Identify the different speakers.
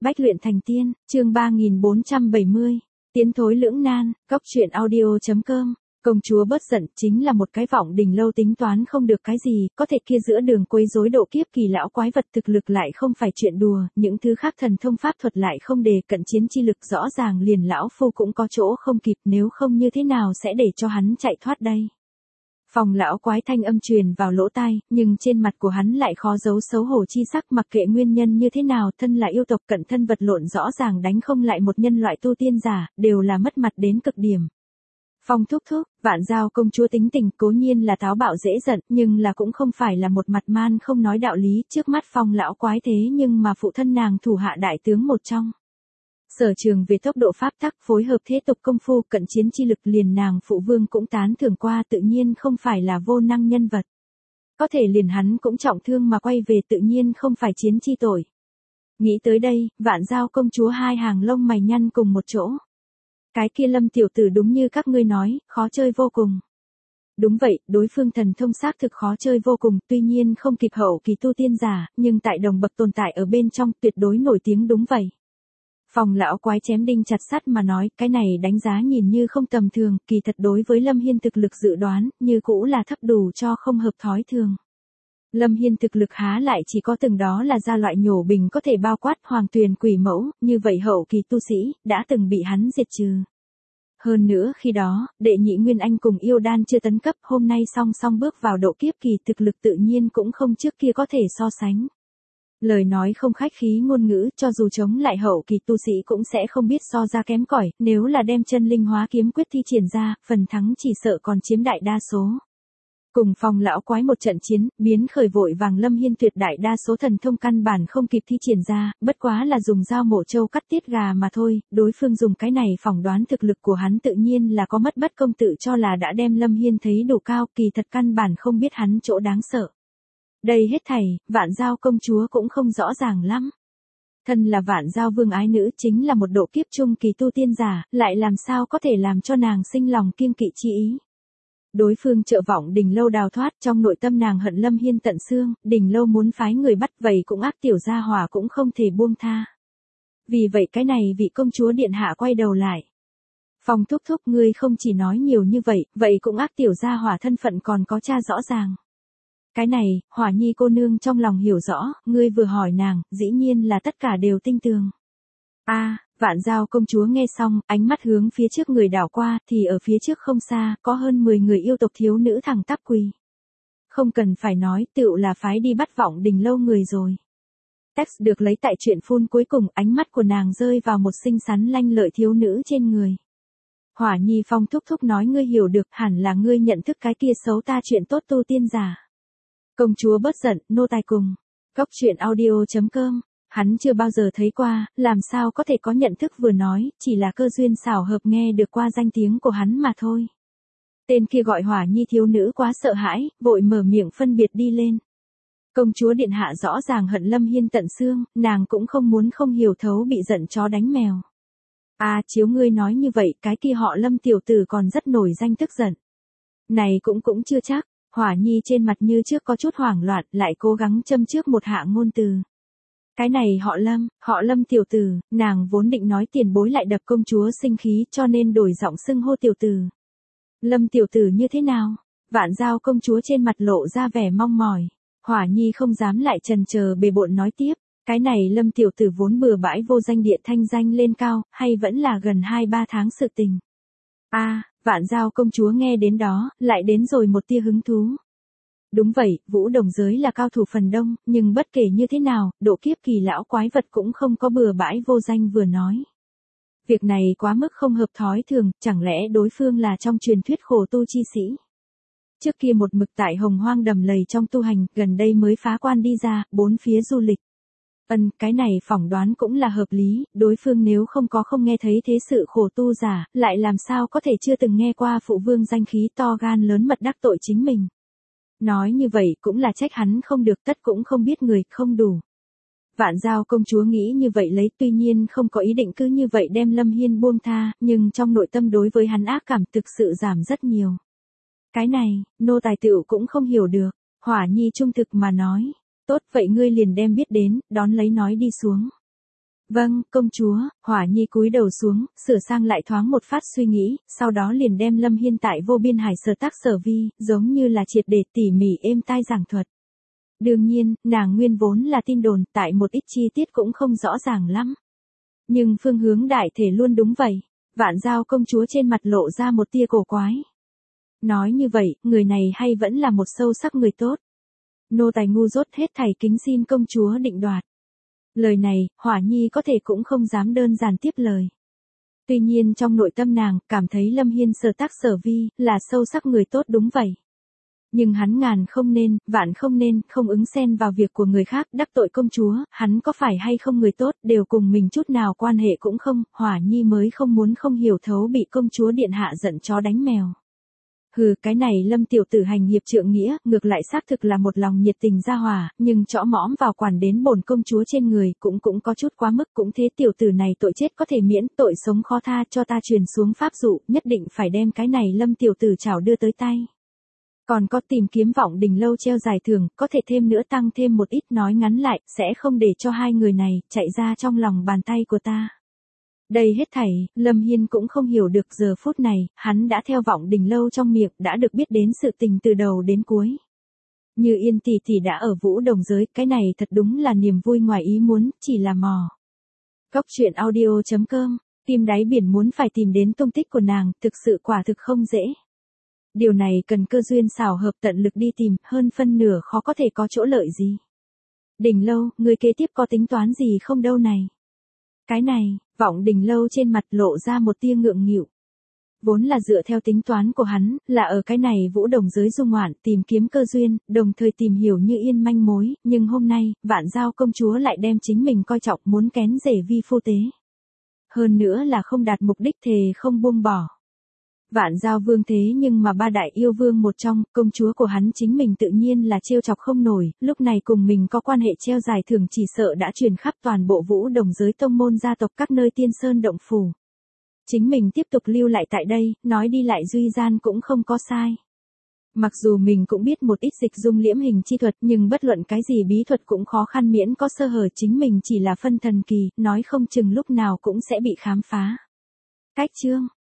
Speaker 1: Bách luyện thành tiên, chương 3470, tiến thối lưỡng nan, góc truyện audio.com. Công chúa bớt giận chính là một cái vọng đình lâu tính toán không được cái gì, có thể kia giữa đường quấy rối độ kiếp kỳ lão quái vật thực lực lại không phải chuyện đùa, những thứ khác thần thông pháp thuật lại không đề cận chiến chi lực rõ ràng liền lão phu cũng có chỗ không kịp, nếu không như thế nào sẽ để cho hắn chạy thoát đây. Phòng lão quái thanh âm truyền vào lỗ tai, nhưng trên mặt của hắn lại khó giấu xấu hổ chi sắc, mặc kệ nguyên nhân như thế nào, thân là yêu tộc cận thân vật lộn rõ ràng đánh không lại một nhân loại tu tiên giả, đều là mất mặt đến cực điểm. Phong thúc thúc, Vạn Giao công chúa tính tình cố nhiên là táo bạo dễ giận, nhưng là cũng không phải là một mặt man không nói đạo lý, trước mắt Phong lão quái thế nhưng mà phụ thân nàng thủ hạ đại tướng một trong. Sở trường về tốc độ pháp tắc phối hợp thế tục công phu cận chiến chi lực liền nàng phụ vương cũng tán thưởng qua, tự nhiên không phải là vô năng nhân vật. Có thể liền hắn cũng trọng thương mà quay về tự nhiên không phải chiến chi tội. Nghĩ tới đây, Vạn Giao công chúa hai hàng lông mày nhăn cùng một chỗ. Cái kia Lâm tiểu tử đúng như các ngươi nói, khó chơi vô cùng. Đúng vậy, đối phương thần thông xác thực khó chơi vô cùng, tuy nhiên không kịp hậu kỳ tu tiên giả, nhưng tại đồng bậc tồn tại ở bên trong tuyệt đối nổi tiếng đúng vậy. Phòng lão quái chém đinh chặt sắt mà nói, cái này đánh giá nhìn như không tầm thường, kỳ thật đối với Lâm Hiên thực lực dự đoán, như cũ là thấp đủ cho không hợp thói thường. Lâm Hiên thực lực há lại chỉ có từng đó là ra loại nhổ bình có thể bao quát hoàng tuyền quỷ mẫu, như vậy hậu kỳ tu sĩ, đã từng bị hắn diệt trừ. Hơn nữa khi đó, đệ nhị Nguyên Anh cùng yêu đan chưa tấn cấp, hôm nay song song bước vào độ kiếp kỳ, thực lực tự nhiên cũng không trước kia có thể so sánh. Lời nói không khách khí ngôn ngữ, cho dù chống lại hậu kỳ tu sĩ cũng sẽ không biết so ra kém cỏi, nếu là đem chân linh hóa kiếm quyết thi triển ra, phần thắng chỉ sợ còn chiếm đại đa số. Cùng Phong lão quái một trận chiến, biến khởi vội vàng Lâm Hiên tuyệt đại đa số thần thông căn bản không kịp thi triển ra, bất quá là dùng dao mổ trâu cắt tiết gà mà thôi, đối phương dùng cái này phỏng đoán thực lực của hắn tự nhiên là có mất bất công, tự cho là đã đem Lâm Hiên thấy đủ cao, kỳ thật căn bản không biết hắn chỗ đáng sợ. Đây hết thảy, Vạn Giao công chúa cũng không rõ ràng lắm. Thân là Vạn Giao vương ái nữ chính là một độ kiếp trung kỳ tu tiên giả, lại làm sao có thể làm cho nàng sinh lòng kiêng kỵ chi ý. Đối phương trợ vọng Đình lâu đào thoát, trong nội tâm nàng hận Lâm Hiên tận xương, Đình lâu muốn phái người bắt, vậy cũng ác tiểu gia hỏa cũng không thể buông tha. Vì vậy cái này vị công chúa điện hạ quay đầu lại. Phong thúc thúc, ngươi không chỉ nói nhiều như vậy cũng ác tiểu gia hỏa thân phận còn có tra rõ ràng. Cái này, Hỏa Nhi cô nương trong lòng hiểu rõ, ngươi vừa hỏi nàng, dĩ nhiên là tất cả đều tinh tường. Vạn Giao công chúa nghe xong, ánh mắt hướng phía trước người đảo qua, thì ở phía trước không xa, có hơn 10 người yêu tộc thiếu nữ thẳng tắp quỳ. Không cần phải nói, tựu là phái đi bắt vọng Đình lâu người rồi. Text được lấy tại truyện phun cuối cùng, ánh mắt của nàng rơi vào một xinh xắn lanh lợi thiếu nữ trên người. Hỏa Nhi, Phong thúc thúc nói ngươi hiểu được, hẳn là ngươi nhận thức cái kia xấu ta chuyện tốt tu tiên giả. Công chúa bớt giận, nô tài cùng. Góc truyện audio.com. Hắn chưa bao giờ thấy qua, làm sao có thể có nhận thức vừa nói, chỉ là cơ duyên xảo hợp nghe được qua danh tiếng của hắn mà thôi. Tên kia gọi Hỏa Nhi thiếu nữ quá sợ hãi, vội mở miệng phân biệt đi lên. Công chúa điện hạ rõ ràng hận Lâm Hiên tận xương, nàng cũng không muốn không hiểu thấu bị giận chó đánh mèo. Chiếu ngươi nói như vậy, cái kia họ Lâm tiểu tử còn rất nổi danh tức giận. Này cũng chưa chắc. Hỏa Nhi trên mặt như trước có chút hoảng loạn, lại cố gắng châm trước một hạ ngôn từ. Cái này họ Lâm tiểu tử, nàng vốn định nói tiền bối lại đập công chúa sinh khí cho nên đổi giọng xưng hô tiểu tử. Lâm tiểu tử như thế nào? Vạn Giao công chúa trên mặt lộ ra vẻ mong mỏi. Hỏa Nhi không dám lại chần chờ bề bộn nói tiếp. Cái này Lâm tiểu tử vốn bừa bãi vô danh địa thanh danh lên cao, hay vẫn là gần 2-3 tháng sự tình. Vạn Giao công chúa nghe đến đó, lại đến rồi một tia hứng thú. Đúng vậy, Vũ Đồng giới là cao thủ phần đông, nhưng bất kể như thế nào, độ kiếp kỳ lão quái vật cũng không có bừa bãi vô danh vừa nói. Việc này quá mức không hợp thói thường, chẳng lẽ đối phương là trong truyền thuyết khổ tu chi sĩ. Trước kia một mực tại Hồng Hoang đầm lầy trong tu hành, gần đây mới phá quan đi ra, bốn phía du lịch. Cái này phỏng đoán cũng là hợp lý, đối phương nếu không nghe thấy thế sự khổ tu giả, lại làm sao có thể chưa từng nghe qua phụ vương danh khí to gan lớn mật đắc tội chính mình. Nói như vậy cũng là trách hắn không được, tất cũng không biết người, không đủ. Vạn Giao công chúa nghĩ như vậy lấy, tuy nhiên không có ý định cứ như vậy đem Lâm Hiên buông tha, nhưng trong nội tâm đối với hắn ác cảm thực sự giảm rất nhiều. Cái này, nô tài tựu cũng không hiểu được. Hỏa Nhi trung thực mà nói. Tốt, vậy ngươi liền đem biết đến, đón lấy nói đi xuống. Vâng, công chúa. Hỏa Nhi cúi đầu xuống, sửa sang lại thoáng một phát suy nghĩ, sau đó liền đem Lâm Hiên tại vô biên hải sở tác sở vi, giống như là triệt để tỉ mỉ êm tai giảng thuật. Đương nhiên, nàng nguyên vốn là tin đồn, tại một ít chi tiết cũng không rõ ràng lắm. Nhưng phương hướng đại thể luôn đúng vậy. Vạn Giao công chúa trên mặt lộ ra một tia cổ quái. Nói như vậy, người này hay vẫn là một sâu sắc người tốt. Nô tài ngu dốt hết thảy kính xin công chúa định đoạt. Lời này, Hỏa Nhi có thể cũng không dám đơn giản tiếp lời. Tuy nhiên trong nội tâm nàng, cảm thấy Lâm Hiên sở tác sở vi, là sâu sắc người tốt đúng vậy. Nhưng hắn ngàn không nên, vạn không nên, không ứng xen vào việc của người khác, đắc tội công chúa, hắn có phải hay không người tốt, đều cùng mình chút nào quan hệ cũng không, Hỏa Nhi mới không muốn không hiểu thấu bị công chúa điện hạ giận chó đánh mèo. Hừ, cái này Lâm tiểu tử hành hiệp trượng nghĩa, ngược lại xác thực là một lòng nhiệt tình ra hòa, nhưng chõ mõm vào quản đến bổn công chúa trên người, cũng có chút quá mức, cũng thế tiểu tử này tội chết có thể miễn, tội sống khó tha, cho ta truyền xuống pháp dụ, nhất định phải đem cái này Lâm tiểu tử chảo đưa tới tay. Còn có tìm kiếm Vọng Đình lâu treo giải thưởng, có thể thêm nữa tăng thêm một ít, nói ngắn lại, sẽ không để cho hai người này chạy ra trong lòng bàn tay của ta. Đây hết thảy, Lâm Hiên cũng không hiểu được giờ phút này, hắn đã theo Vọng Đình lâu trong miệng, đã được biết đến sự tình từ đầu đến cuối. Như Yên tỷ tỷ đã ở Vũ Đồng giới, cái này thật đúng là niềm vui ngoài ý muốn, chỉ là mò. Góc truyện audio.com, tim đáy biển muốn phải tìm đến tung tích của nàng, thực sự quả thực không dễ. Điều này cần cơ duyên xảo hợp tận lực đi tìm, hơn phân nửa khó có thể có chỗ lợi gì. Đình lâu, người kế tiếp có tính toán gì không đâu này? Cái này, Vọng Đình lâu trên mặt lộ ra một tia ngượng nghịu. Vốn là dựa theo tính toán của hắn, là ở cái này Vũ Đồng giới dung ngoạn tìm kiếm cơ duyên, đồng thời tìm hiểu Như Yên manh mối, nhưng hôm nay, Vạn Giao công chúa lại đem chính mình coi trọng muốn kén rể vi phu tế. Hơn nữa là không đạt mục đích thề không buông bỏ. Vạn Giao vương thế nhưng mà ba đại yêu vương một trong, công chúa của hắn chính mình tự nhiên là trêu chọc không nổi, lúc này cùng mình có quan hệ treo giải thưởng chỉ sợ đã truyền khắp toàn bộ Vũ Đồng giới tông môn gia tộc các nơi tiên sơn động phủ. Chính mình tiếp tục lưu lại tại đây, nói đi lại duy gian cũng không có sai. Mặc dù mình cũng biết một ít dịch dung liễm hình chi thuật, nhưng bất luận cái gì bí thuật cũng khó khăn miễn có sơ hở, chính mình chỉ là phân thần kỳ, nói không chừng lúc nào cũng sẽ bị khám phá. Cách chương